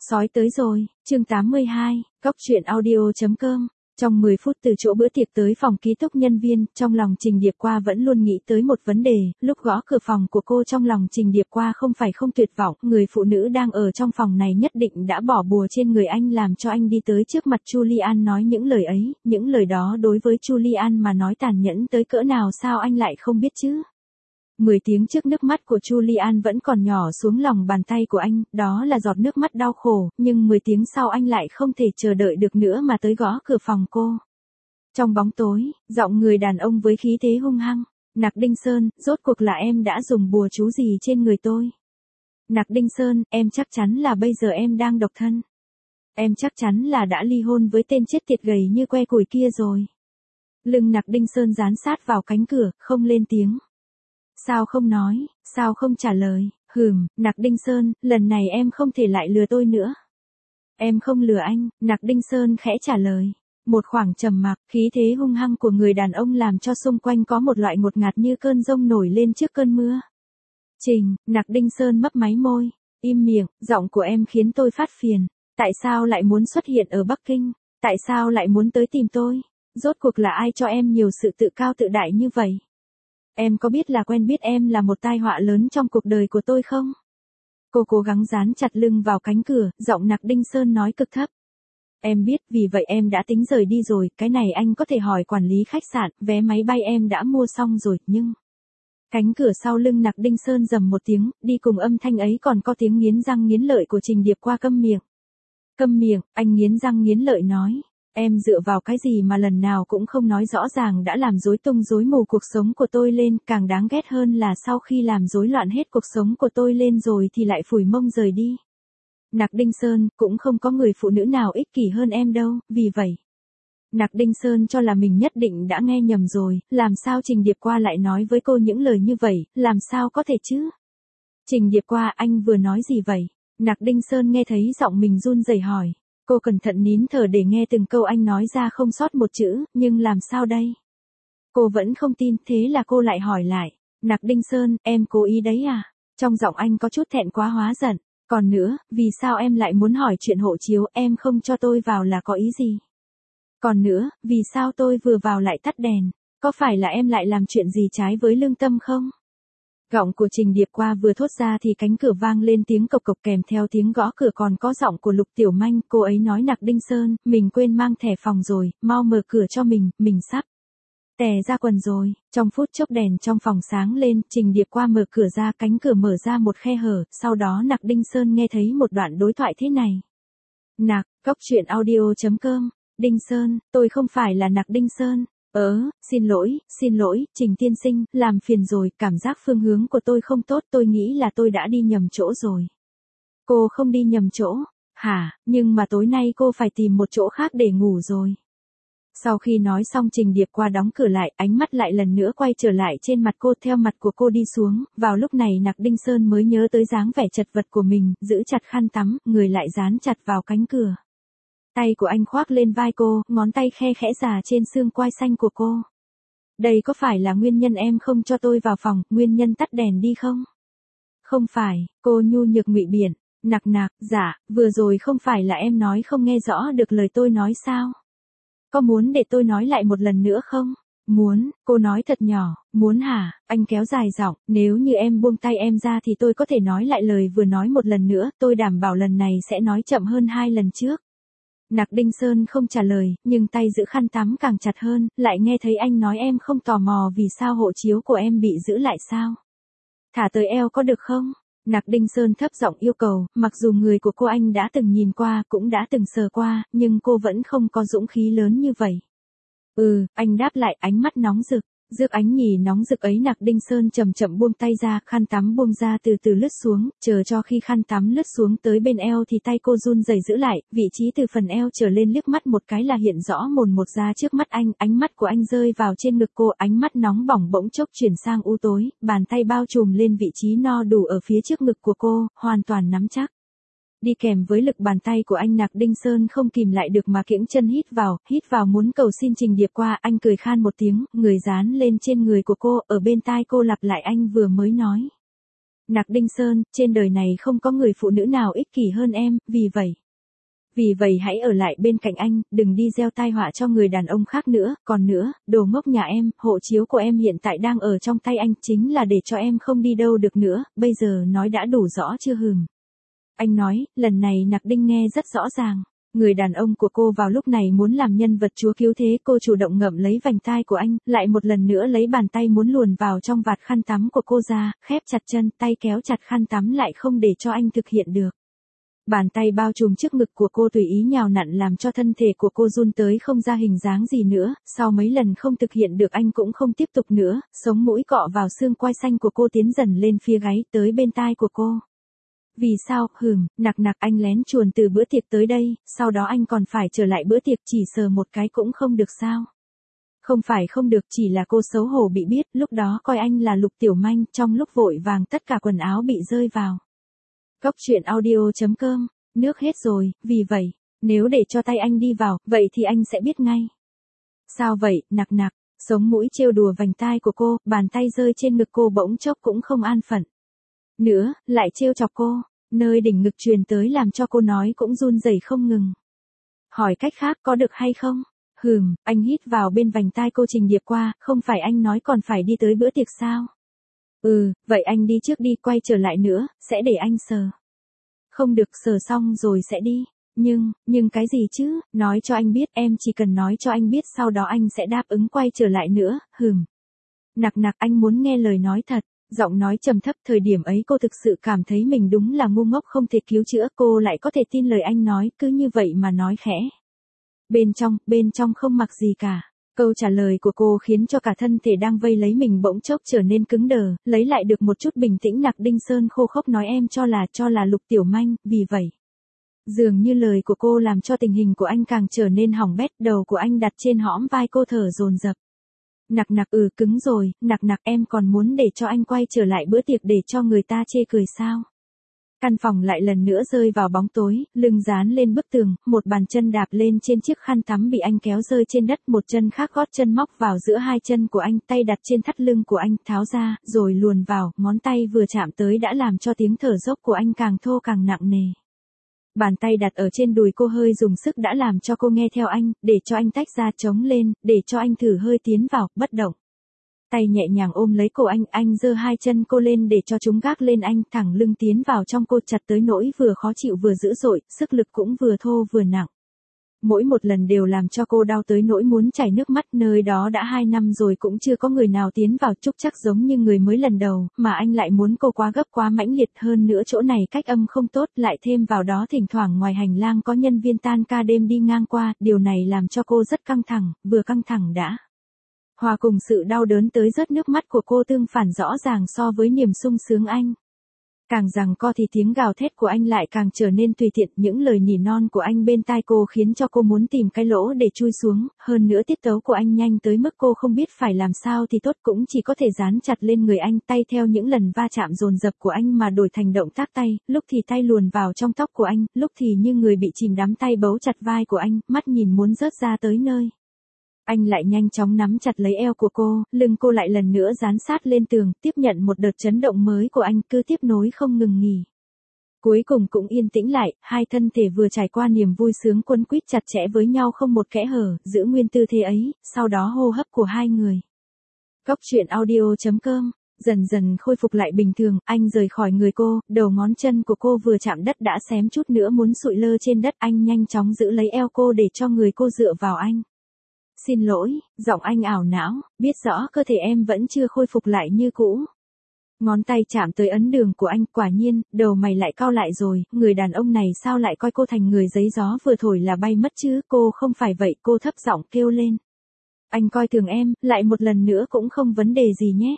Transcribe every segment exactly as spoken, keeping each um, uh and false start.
Sói tới rồi, chương tám mươi hai, góc truyện audio chấm com. Trong mười phút từ chỗ bữa tiệc tới phòng ký túc nhân viên, trong lòng Trình Điệp Qua vẫn luôn nghĩ tới một vấn đề, lúc gõ cửa phòng của cô trong lòng Trình Điệp Qua không phải không tuyệt vọng, người phụ nữ đang ở trong phòng này nhất định đã bỏ bùa trên người anh làm cho anh đi tới trước mặt Julian nói những lời ấy, những lời đó đối với Julian mà nói tàn nhẫn tới cỡ nào sao anh lại không biết chứ. Mười tiếng trước nước mắt của Julian vẫn còn nhỏ xuống lòng bàn tay của anh, đó là giọt nước mắt đau khổ, nhưng mười tiếng sau anh lại không thể chờ đợi được nữa mà tới gõ cửa phòng cô. Trong bóng tối, giọng người đàn ông với khí thế hung hăng, Nặc Đinh Sơn, rốt cuộc là em đã dùng bùa chú gì trên người tôi? Nặc Đinh Sơn, em chắc chắn là bây giờ em đang độc thân. Em chắc chắn là đã ly hôn với tên chết tiệt gầy như que củi kia rồi. Lưng Nặc Đinh Sơn dán sát vào cánh cửa, không lên tiếng. Sao không nói, sao không trả lời, hừm, Nặc Đinh Sơn, lần này em không thể lại lừa tôi nữa. Em không lừa anh, Nặc Đinh Sơn khẽ trả lời. Một khoảng trầm mặc, khí thế hung hăng của người đàn ông làm cho xung quanh có một loại ngột ngạt như cơn giông nổi lên trước cơn mưa. Trình, Nặc Đinh Sơn mấp máy môi, im miệng, giọng của em khiến tôi phát phiền. Tại sao lại muốn xuất hiện ở Bắc Kinh? Tại sao lại muốn tới tìm tôi? Rốt cuộc là ai cho em nhiều sự tự cao tự đại như vậy? Em có biết là quen biết em là một tai họa lớn trong cuộc đời của tôi không? Cô cố gắng dán chặt lưng vào cánh cửa, giọng Nặc Đinh Sơn nói cực thấp. Em biết, vì vậy em đã tính rời đi rồi, cái này anh có thể hỏi quản lý khách sạn, vé máy bay em đã mua xong rồi, nhưng... Cánh cửa sau lưng Nặc Đinh Sơn rầm một tiếng, đi cùng âm thanh ấy còn có tiếng nghiến răng nghiến lợi của Trình Điệp Qua câm miệng. Câm miệng, anh nghiến răng nghiến lợi nói. Em dựa vào cái gì mà lần nào cũng không nói rõ ràng đã làm rối tung rối mù cuộc sống của tôi lên, càng đáng ghét hơn là sau khi làm rối loạn hết cuộc sống của tôi lên rồi thì lại phủi mông rời đi. Nặc Đinh Sơn, cũng không có người phụ nữ nào ích kỷ hơn em đâu, vì vậy. Nặc Đinh Sơn cho là mình nhất định đã nghe nhầm rồi, làm sao Trình Điệp Qua lại nói với cô những lời như vậy, làm sao có thể chứ? Trình Điệp Qua, anh vừa nói gì vậy? Nặc Đinh Sơn nghe thấy giọng mình run rẩy hỏi. Cô cẩn thận nín thở để nghe từng câu anh nói ra không sót một chữ, nhưng làm sao đây? Cô vẫn không tin, thế là cô lại hỏi lại. Nặc Đinh Sơn, em cố ý đấy à? Trong giọng anh có chút thẹn quá hóa giận. Còn nữa, vì sao em lại muốn hỏi chuyện hộ chiếu, em không cho tôi vào là có ý gì? Còn nữa, vì sao tôi vừa vào lại tắt đèn? Có phải là em lại làm chuyện gì trái với lương tâm không? Giọng của Trình Điệp Qua vừa thốt ra thì cánh cửa vang lên tiếng cộc cộc kèm theo tiếng gõ cửa còn có giọng của Lục Tiểu Manh, cô ấy nói Nặc Đinh Sơn, mình quên mang thẻ phòng rồi, mau mở cửa cho mình, mình sắp tè ra quần rồi. Trong phút chốc đèn trong phòng sáng lên, Trình Điệp Qua mở cửa ra, cánh cửa mở ra một khe hở, sau đó Nặc Đinh Sơn nghe thấy một đoạn đối thoại thế này. Nặc, góc truyện audio chấm com, Đinh Sơn, tôi không phải là Nặc Đinh Sơn. Ớ, xin lỗi, xin lỗi, Trình tiên sinh, làm phiền rồi, cảm giác phương hướng của tôi không tốt, tôi nghĩ là tôi đã đi nhầm chỗ rồi. Cô không đi nhầm chỗ, hả, nhưng mà tối nay cô phải tìm một chỗ khác để ngủ rồi. Sau khi nói xong Trình Điệp Qua đóng cửa lại, ánh mắt lại lần nữa quay trở lại trên mặt cô, theo mặt của cô đi xuống, vào lúc này Nặc Đinh Sơn mới nhớ tới dáng vẻ chật vật của mình, giữ chặt khăn tắm, người lại dán chặt vào cánh cửa. Tay của anh khoác lên vai cô, ngón tay khe khẽ già trên xương quai xanh của cô. Đây có phải là nguyên nhân em không cho tôi vào phòng, nguyên nhân tắt đèn đi không? Không phải, cô nhu nhược ngụy biện, Nặc nặc, dạ, vừa rồi không phải là em nói không nghe rõ được lời tôi nói sao? Có muốn để tôi nói lại một lần nữa không? Muốn, cô nói thật nhỏ, muốn hả? Anh kéo dài giọng, nếu như em buông tay em ra thì tôi có thể nói lại lời vừa nói một lần nữa, tôi đảm bảo lần này sẽ nói chậm hơn hai lần trước. Nặc Đinh Sơn không trả lời, nhưng tay giữ khăn tắm càng chặt hơn, lại nghe thấy anh nói em không tò mò vì sao hộ chiếu của em bị giữ lại sao? Thả tới eo có được không? Nặc Đinh Sơn thấp giọng yêu cầu, mặc dù người của cô anh đã từng nhìn qua, cũng đã từng sờ qua, nhưng cô vẫn không có dũng khí lớn như vậy. Ừ, anh đáp lại, ánh mắt nóng rực. Rước ánh nhì nóng rực ấy Nặc Đinh Sơn chậm chậm buông tay ra, khăn tắm buông ra từ từ lướt xuống, chờ cho khi khăn tắm lướt xuống tới bên eo thì tay cô run rẩy giữ lại, vị trí từ phần eo trở lên liếc mắt một cái là hiện rõ mồn một ra trước mắt anh, ánh mắt của anh rơi vào trên ngực cô, ánh mắt nóng bỏng bỗng chốc chuyển sang u tối, bàn tay bao trùm lên vị trí no đủ ở phía trước ngực của cô, hoàn toàn nắm chắc. Đi kèm với lực bàn tay của anh Nặc Đinh Sơn không kìm lại được mà kiễng chân hít vào, hít vào muốn cầu xin Trình Điệp Qua, anh cười khan một tiếng, người dán lên trên người của cô, ở bên tai cô lặp lại anh vừa mới nói. Nặc Đinh Sơn, trên đời này không có người phụ nữ nào ích kỷ hơn em, vì vậy. Vì vậy hãy ở lại bên cạnh anh, đừng đi gieo tai họa cho người đàn ông khác nữa, còn nữa, đồ ngốc nhà em, hộ chiếu của em hiện tại đang ở trong tay anh, chính là để cho em không đi đâu được nữa, bây giờ nói đã đủ rõ chưa hừm. Anh nói, lần này Nặc Đinh nghe rất rõ ràng. Người đàn ông của cô vào lúc này muốn làm nhân vật chúa cứu thế, cô chủ động ngậm lấy vành tai của anh, lại một lần nữa lấy bàn tay muốn luồn vào trong vạt khăn tắm của cô ra, khép chặt chân, tay kéo chặt khăn tắm lại không để cho anh thực hiện được. Bàn tay bao trùm trước ngực của cô tùy ý nhào nặn làm cho thân thể của cô run tới không ra hình dáng gì nữa, sau mấy lần không thực hiện được anh cũng không tiếp tục nữa, sống mũi cọ vào xương quai xanh của cô tiến dần lên phía gáy tới bên tai của cô. Vì sao, hừm, Nặc Nặc anh lén chuồn từ bữa tiệc tới đây, sau đó anh còn phải trở lại bữa tiệc chỉ sờ một cái cũng không được sao? Không phải không được, chỉ là cô xấu hổ bị biết, lúc đó coi anh là Lục Tiểu Manh, trong lúc vội vàng tất cả quần áo bị rơi vào. Cóc truyện audio chấm com, nước hết rồi, vì vậy, nếu để cho tay anh đi vào, vậy thì anh sẽ biết ngay. Sao vậy, Nặc Nặc, sống mũi trêu đùa vành tai của cô, bàn tay rơi trên ngực cô bỗng chốc cũng không an phận. Nữa, lại trêu chọc cô, nơi đỉnh ngực truyền tới làm cho cô nói cũng run rẩy không ngừng. Hỏi cách khác có được hay không? Hừm, anh hít vào bên vành tai cô Trình Điệp qua, không phải anh nói còn phải đi tới bữa tiệc sao? Ừ, vậy anh đi trước đi, quay trở lại nữa, sẽ để anh sờ. Không được, sờ xong rồi sẽ đi. Nhưng, nhưng cái gì chứ, nói cho anh biết, em chỉ cần nói cho anh biết sau đó anh sẽ đáp ứng quay trở lại nữa, hừm. Nặc Nặc anh muốn nghe lời nói thật. Giọng nói trầm thấp, thời điểm ấy cô thực sự cảm thấy mình đúng là ngu ngốc không thể cứu chữa, cô lại có thể tin lời anh nói, cứ như vậy mà nói khẽ. Bên trong, bên trong không mặc gì cả. Câu trả lời của cô khiến cho cả thân thể đang vây lấy mình bỗng chốc trở nên cứng đờ, lấy lại được một chút bình tĩnh. Nặc Đinh Sơn khô khốc nói em cho là, cho là Lục Tiểu Manh, vì vậy. Dường như lời của cô làm cho tình hình của anh càng trở nên hỏng bét, đầu của anh đặt trên hõm vai cô thở dồn dập. Nặc Nặc ừ cứng rồi, Nặc Nặc em còn muốn để cho anh quay trở lại bữa tiệc để cho người ta chê cười sao? Căn phòng lại lần nữa rơi vào bóng tối, lưng dán lên bức tường, một bàn chân đạp lên trên chiếc khăn tắm bị anh kéo rơi trên đất, một chân khác gót chân móc vào giữa hai chân của anh, tay đặt trên thắt lưng của anh, tháo ra, rồi luồn vào, ngón tay vừa chạm tới đã làm cho tiếng thở dốc của anh càng thô càng nặng nề. Bàn tay đặt ở trên đùi cô hơi dùng sức đã làm cho cô nghe theo anh, để cho anh tách ra trống lên, để cho anh thử hơi tiến vào, bất động. Tay nhẹ nhàng ôm lấy cổ anh, anh giơ hai chân cô lên để cho chúng gác lên anh, thẳng lưng tiến vào trong cô chặt tới nỗi vừa khó chịu vừa dữ dội, sức lực cũng vừa thô vừa nặng. Mỗi một lần đều làm cho cô đau tới nỗi muốn chảy nước mắt, nơi đó đã hai năm rồi cũng chưa có người nào tiến vào trúc chắc giống như người mới lần đầu, mà anh lại muốn cô quá gấp quá mãnh liệt hơn nữa chỗ này cách âm không tốt, lại thêm vào đó thỉnh thoảng ngoài hành lang có nhân viên tan ca đêm đi ngang qua, điều này làm cho cô rất căng thẳng, vừa căng thẳng đã. Hòa cùng sự đau đớn tới rớt nước mắt của cô tương phản rõ ràng so với niềm sung sướng anh. Càng giằng co thì tiếng gào thét của anh lại càng trở nên tùy tiện, những lời nỉ non của anh bên tai cô khiến cho cô muốn tìm cái lỗ để chui xuống, hơn nữa tiết tấu của anh nhanh tới mức cô không biết phải làm sao thì tốt, cũng chỉ có thể dán chặt lên người anh, tay theo những lần va chạm dồn dập của anh mà đổi thành động tác tay, lúc thì tay luồn vào trong tóc của anh, lúc thì như người bị chìm đắm tay bấu chặt vai của anh, mắt nhìn muốn rớt ra tới nơi. Anh lại nhanh chóng nắm chặt lấy eo của cô, lưng cô lại lần nữa dán sát lên tường, tiếp nhận một đợt chấn động mới của anh, cứ tiếp nối không ngừng nghỉ. Cuối cùng cũng yên tĩnh lại, hai thân thể vừa trải qua niềm vui sướng quấn quýt chặt chẽ với nhau không một kẽ hở, giữ nguyên tư thế ấy, sau đó hô hấp của hai người. Cóc truyện audio chấm com, dần dần khôi phục lại bình thường, anh rời khỏi người cô, đầu ngón chân của cô vừa chạm đất đã xém chút nữa muốn sụi lơ trên đất, anh nhanh chóng giữ lấy eo cô để cho người cô dựa vào anh. Xin lỗi, giọng anh ảo não, biết rõ cơ thể em vẫn chưa khôi phục lại như cũ. Ngón tay chạm tới ấn đường của anh, quả nhiên, đầu mày lại cau lại rồi, người đàn ông này sao lại coi cô thành người giấy gió vừa thổi là bay mất chứ, cô không phải vậy, cô thấp giọng kêu lên. Anh coi thường em, lại một lần nữa cũng không vấn đề gì nhé.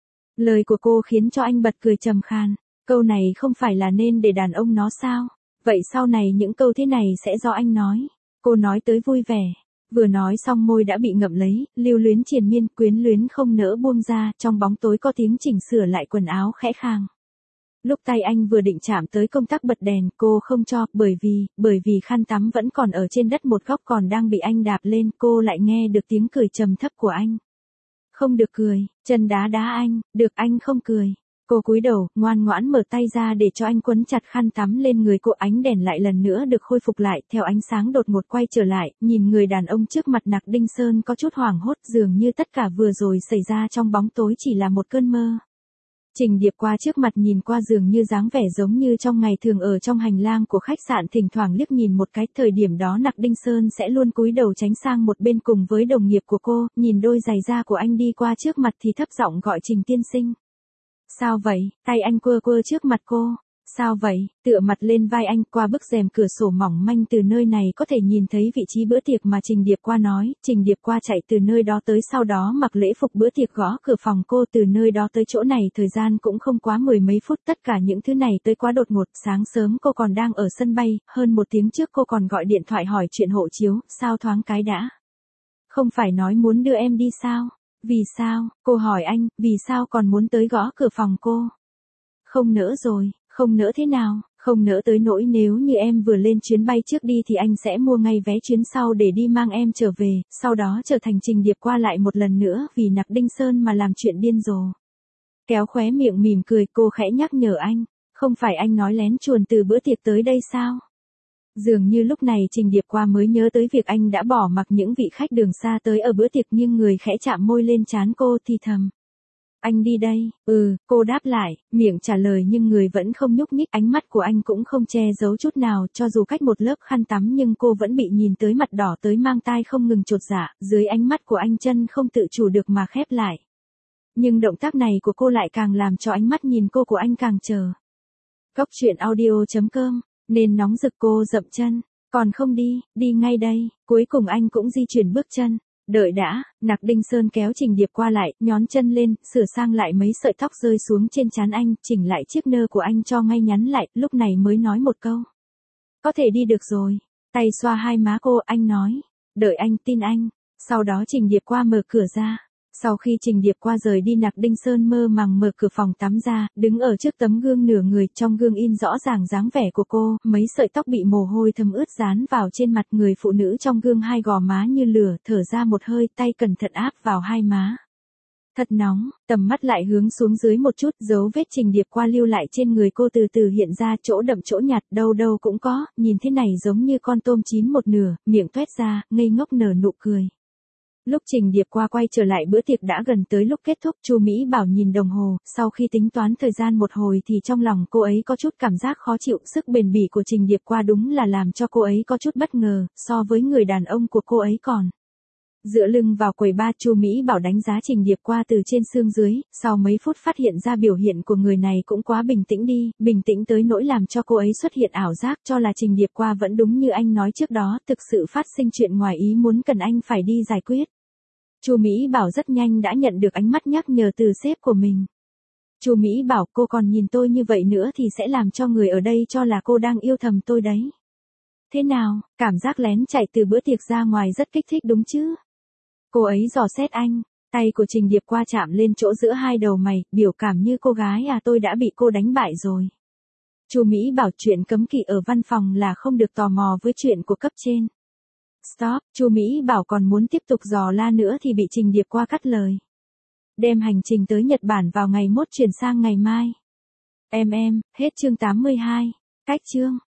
Lời của cô khiến cho anh bật cười trầm khan, câu này không phải là nên để đàn ông nó sao, vậy sau này những câu thế này sẽ do anh nói. Cô nói tới vui vẻ. Vừa nói xong môi đã bị ngậm lấy, lưu luyến triền miên, quyến luyến không nỡ buông ra, trong bóng tối có tiếng chỉnh sửa lại quần áo khẽ khàng. Lúc tay anh vừa định chạm tới công tắc bật đèn, cô không cho, bởi vì, bởi vì khăn tắm vẫn còn ở trên đất một góc còn đang bị anh đạp lên, cô lại nghe được tiếng cười trầm thấp của anh. Không được cười, chân đá đá anh, được anh không cười. Cô cúi đầu, ngoan ngoãn mở tay ra để cho anh quấn chặt khăn tắm lên người cô, ánh đèn lại lần nữa được khôi phục lại, theo ánh sáng đột ngột quay trở lại, nhìn người đàn ông trước mặt Nặc Đinh Sơn có chút hoảng hốt, dường như tất cả vừa rồi xảy ra trong bóng tối chỉ là một cơn mơ. Trình Điệp qua trước mặt nhìn qua dường như dáng vẻ giống như trong ngày thường ở trong hành lang của khách sạn, thỉnh thoảng liếc nhìn một cái, thời điểm đó Nặc Đinh Sơn sẽ luôn cúi đầu tránh sang một bên cùng với đồng nghiệp của cô, nhìn đôi giày da của anh đi qua trước mặt thì thấp giọng gọi Trình tiên sinh. Sao vậy? Tay anh quơ quơ trước mặt cô. Sao vậy? Tựa mặt lên vai anh, qua bức rèm cửa sổ mỏng manh từ nơi này có thể nhìn thấy vị trí bữa tiệc mà Trình Điệp qua nói. Trình Điệp qua chạy từ nơi đó tới, sau đó mặc lễ phục bữa tiệc gõ cửa phòng cô, từ nơi đó tới chỗ này thời gian cũng không quá mười mấy phút, tất cả những thứ này tới quá đột ngột. Sáng sớm cô còn đang ở sân bay, hơn một tiếng trước cô còn gọi điện thoại hỏi chuyện hộ chiếu, sao thoáng cái đã. Không phải nói muốn đưa em đi sao? Vì sao? Cô hỏi anh, vì sao còn muốn tới gõ cửa phòng cô? Không nỡ rồi, không nỡ thế nào, không nỡ tới nỗi nếu như em vừa lên chuyến bay trước đi thì anh sẽ mua ngay vé chuyến sau để đi mang em trở về, sau đó trở thành Trình Điệp qua lại một lần nữa vì Nặc Đinh Sơn mà làm chuyện điên rồ. Kéo khóe miệng mỉm cười, cô khẽ nhắc nhở anh, không phải anh nói lén chuồn từ bữa tiệc tới đây sao? Dường như lúc này Trình Điệp qua mới nhớ tới việc anh đã bỏ mặc những vị khách đường xa tới ở bữa tiệc, nhưng người khẽ chạm môi lên trán cô thì thầm. Anh đi đây, ừ, cô đáp lại, miệng trả lời nhưng người vẫn không nhúc nhích, ánh mắt của anh cũng không che giấu chút nào, cho dù cách một lớp khăn tắm nhưng cô vẫn bị nhìn tới, mặt đỏ tới mang tai không ngừng chột dạ, dưới ánh mắt của anh chân không tự chủ được mà khép lại. Nhưng động tác này của cô lại càng làm cho ánh mắt nhìn cô của anh càng chờ. Góc truyện audio chấm com, nên nóng rực cô dậm chân, còn không đi, đi ngay đây, cuối cùng anh cũng di chuyển bước chân. Đợi đã, Nặc Đinh Sơn kéo Trình Điệp qua lại, nhón chân lên, sửa sang lại mấy sợi tóc rơi xuống trên trán anh, chỉnh lại chiếc nơ của anh cho ngay ngắn lại, lúc này mới nói một câu. Có thể đi được rồi. Tay xoa hai má cô, anh nói. Đợi anh, tin anh. Sau đó Trình Điệp qua mở cửa ra. Sau khi Trình Điệp qua rời đi, Nặc Đinh Sơn mơ màng mở cửa phòng tắm ra, đứng ở trước tấm gương nửa người, trong gương in rõ ràng dáng vẻ của cô, mấy sợi tóc bị mồ hôi thấm ướt dán vào trên mặt, người phụ nữ trong gương hai gò má như lửa, thở ra một hơi, tay cẩn thận áp vào hai má. Thật nóng, tầm mắt lại hướng xuống dưới một chút, dấu vết Trình Điệp qua lưu lại trên người cô từ từ hiện ra, chỗ đậm chỗ nhạt, đâu đâu cũng có, nhìn thế này giống như con tôm chín một nửa, miệng toét ra, ngây ngốc nở nụ cười. Lúc Trình Điệp qua quay trở lại bữa tiệc đã gần tới lúc kết thúc, Chu Mỹ Bảo nhìn đồng hồ, sau khi tính toán thời gian một hồi thì trong lòng cô ấy có chút cảm giác khó chịu, sức bền bỉ của Trình Điệp qua đúng là làm cho cô ấy có chút bất ngờ, so với người đàn ông của cô ấy còn. Dựa lưng vào quầy bar, Chu Mỹ Bảo đánh giá Trình Điệp qua từ trên xương dưới, sau mấy phút phát hiện ra biểu hiện của người này cũng quá bình tĩnh đi, bình tĩnh tới nỗi làm cho cô ấy xuất hiện ảo giác cho là Trình Điệp qua vẫn đúng như anh nói trước đó, thực sự phát sinh chuyện ngoài ý muốn cần anh phải đi giải quyết. Chu Mỹ Bảo rất nhanh đã nhận được ánh mắt nhắc nhở từ sếp của mình. Chu Mỹ Bảo, cô còn nhìn tôi như vậy nữa thì sẽ làm cho người ở đây cho là cô đang yêu thầm tôi đấy. Thế nào, cảm giác lén chạy từ bữa tiệc ra ngoài rất kích thích đúng chứ? Cô ấy dò xét anh, tay của Trình Điệp qua chạm lên chỗ giữa hai đầu mày, biểu cảm như cô gái à, tôi đã bị cô đánh bại rồi. Chu Mỹ Bảo, chuyện cấm kỵ ở văn phòng là không được tò mò với chuyện của cấp trên. Stop, Chu Mỹ Bảo còn muốn tiếp tục dò la nữa thì bị Trình Điệp qua cắt lời. Đem hành trình tới Nhật Bản vào ngày mốt chuyển sang ngày mai. Em em, hết chương tám mươi hai. Cách chương.